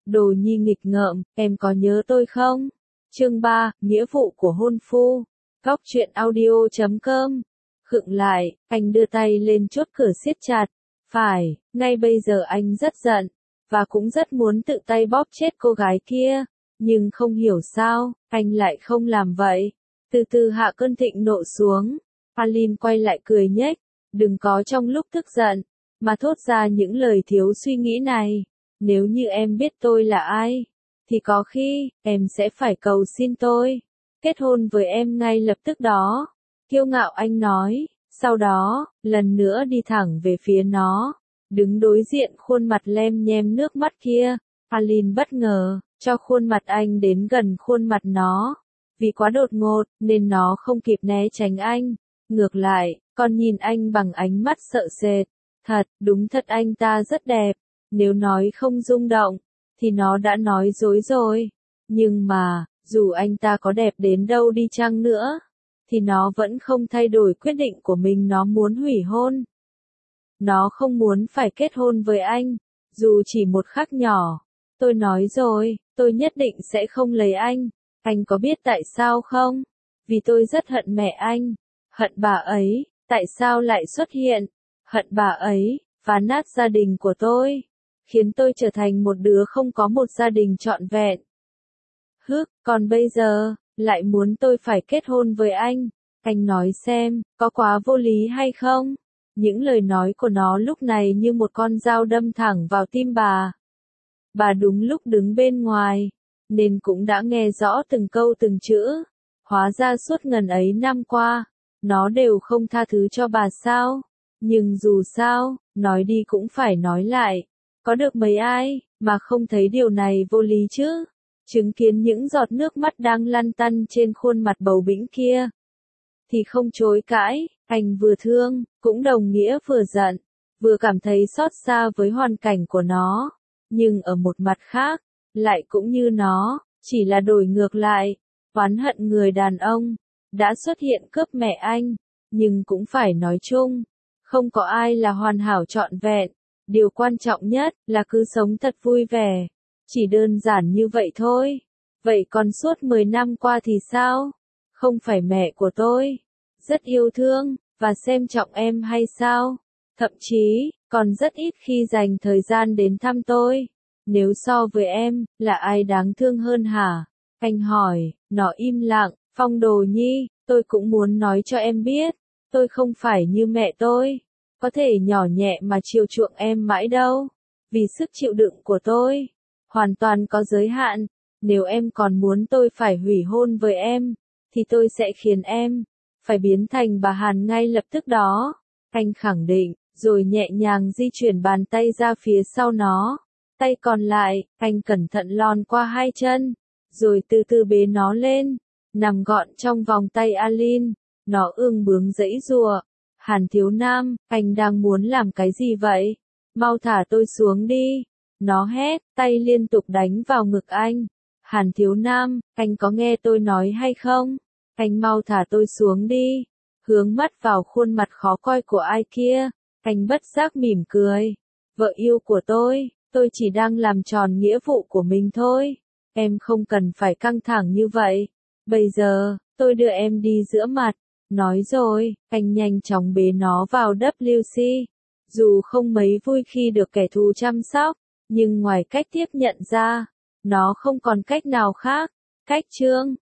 Đồ Nhi nghịch ngợm, em có nhớ tôi không? Chương 3, Nghĩa vụ của hôn phu. Góc truyện audio.com. Khựng lại, anh đưa tay lên chốt cửa siết chặt. Phải, ngay bây giờ anh rất giận, và cũng rất muốn tự tay bóp chết cô gái kia. Nhưng không hiểu sao, anh lại không làm vậy. Từ từ hạ cơn thịnh nộ xuống. Aline quay lại cười nhếch. Đừng có trong lúc tức giận, mà thốt ra những lời thiếu suy nghĩ này. Nếu như em biết tôi là ai, thì có khi, em sẽ phải cầu xin tôi kết hôn với em ngay lập tức đó. Kiêu ngạo anh nói, sau đó, lần nữa đi thẳng về phía nó. Đứng đối diện khuôn mặt lem nhem nước mắt kia, Aline bất ngờ, cho khuôn mặt anh đến gần khuôn mặt nó. Vì quá đột ngột, nên nó không kịp né tránh anh. Ngược lại, còn nhìn anh bằng ánh mắt sợ sệt. Thật, đúng thật anh ta rất đẹp. Nếu nói không rung động, thì nó đã nói dối rồi. Nhưng mà, dù anh ta có đẹp đến đâu đi chăng nữa, thì nó vẫn không thay đổi quyết định của mình, nó muốn hủy hôn. Nó không muốn phải kết hôn với anh, dù chỉ một khắc nhỏ. Tôi nói rồi, tôi nhất định sẽ không lấy anh. Anh có biết tại sao không? Vì tôi rất hận mẹ anh. Hận bà ấy, tại sao lại xuất hiện? Hận bà ấy, phá nát gia đình của tôi, khiến tôi trở thành một đứa không có một gia đình trọn vẹn. Còn bây giờ, lại muốn tôi phải kết hôn với anh. Anh nói xem, có quá vô lý hay không? Những lời nói của nó lúc này như một con dao đâm thẳng vào tim bà. Bà đúng lúc đứng bên ngoài, nên cũng đã nghe rõ từng câu từng chữ. Hóa ra suốt ngần ấy năm qua, nó đều không tha thứ cho bà sao? Nhưng dù sao, nói đi cũng phải nói lại. Có được mấy ai, mà không thấy điều này vô lý chứ? Chứng kiến những giọt nước mắt đang lăn tăn trên khuôn mặt bầu bĩnh kia, thì không chối cãi, anh vừa thương, cũng đồng nghĩa vừa giận, vừa cảm thấy xót xa với hoàn cảnh của nó. Nhưng ở một mặt khác, lại cũng như nó, chỉ là đổi ngược lại, oán hận người đàn ông đã xuất hiện cướp mẹ anh. Nhưng cũng phải nói chung, không có ai là hoàn hảo trọn vẹn. Điều quan trọng nhất là cứ sống thật vui vẻ. Chỉ đơn giản như vậy thôi. Vậy còn suốt 10 năm qua thì sao? Không phải mẹ của tôi rất yêu thương và xem trọng em hay sao? Thậm chí, còn rất ít khi dành thời gian đến thăm tôi. Nếu so với em, là ai đáng thương hơn hả? Anh hỏi. Nó im lặng. Phong Đồ Nhi, tôi cũng muốn nói cho em biết, tôi không phải như mẹ tôi, có thể nhỏ nhẹ mà chiều chuộng em mãi đâu. Vì sức chịu đựng của tôi hoàn toàn có giới hạn. Nếu em còn muốn tôi phải hủy hôn với em, thì tôi sẽ khiến em phải biến thành bà Hàn ngay lập tức đó. Anh khẳng định, rồi nhẹ nhàng di chuyển bàn tay ra phía sau nó. Tay còn lại, anh cẩn thận lòn qua hai chân, rồi từ từ bế nó lên, nằm gọn trong vòng tay Aline. Nó ương bướng giãy giụa. Hàn thiếu nam, anh đang muốn làm cái gì vậy? Mau thả tôi xuống đi. Nó hét, tay liên tục đánh vào ngực anh. Hàn thiếu nam, anh có nghe tôi nói hay không? Anh mau thả tôi xuống đi. Hướng mắt vào khuôn mặt khó coi của ai kia, anh bất giác mỉm cười. Vợ yêu của tôi chỉ đang làm tròn nghĩa vụ của mình thôi. Em không cần phải căng thẳng như vậy. Bây giờ, tôi đưa em đi giữa mặt. Nói rồi, anh nhanh chóng bế nó vào WC. Dù không mấy vui khi được kẻ thù chăm sóc, nhưng ngoài cách tiếp nhận ra, nó không còn cách nào khác. Cách chương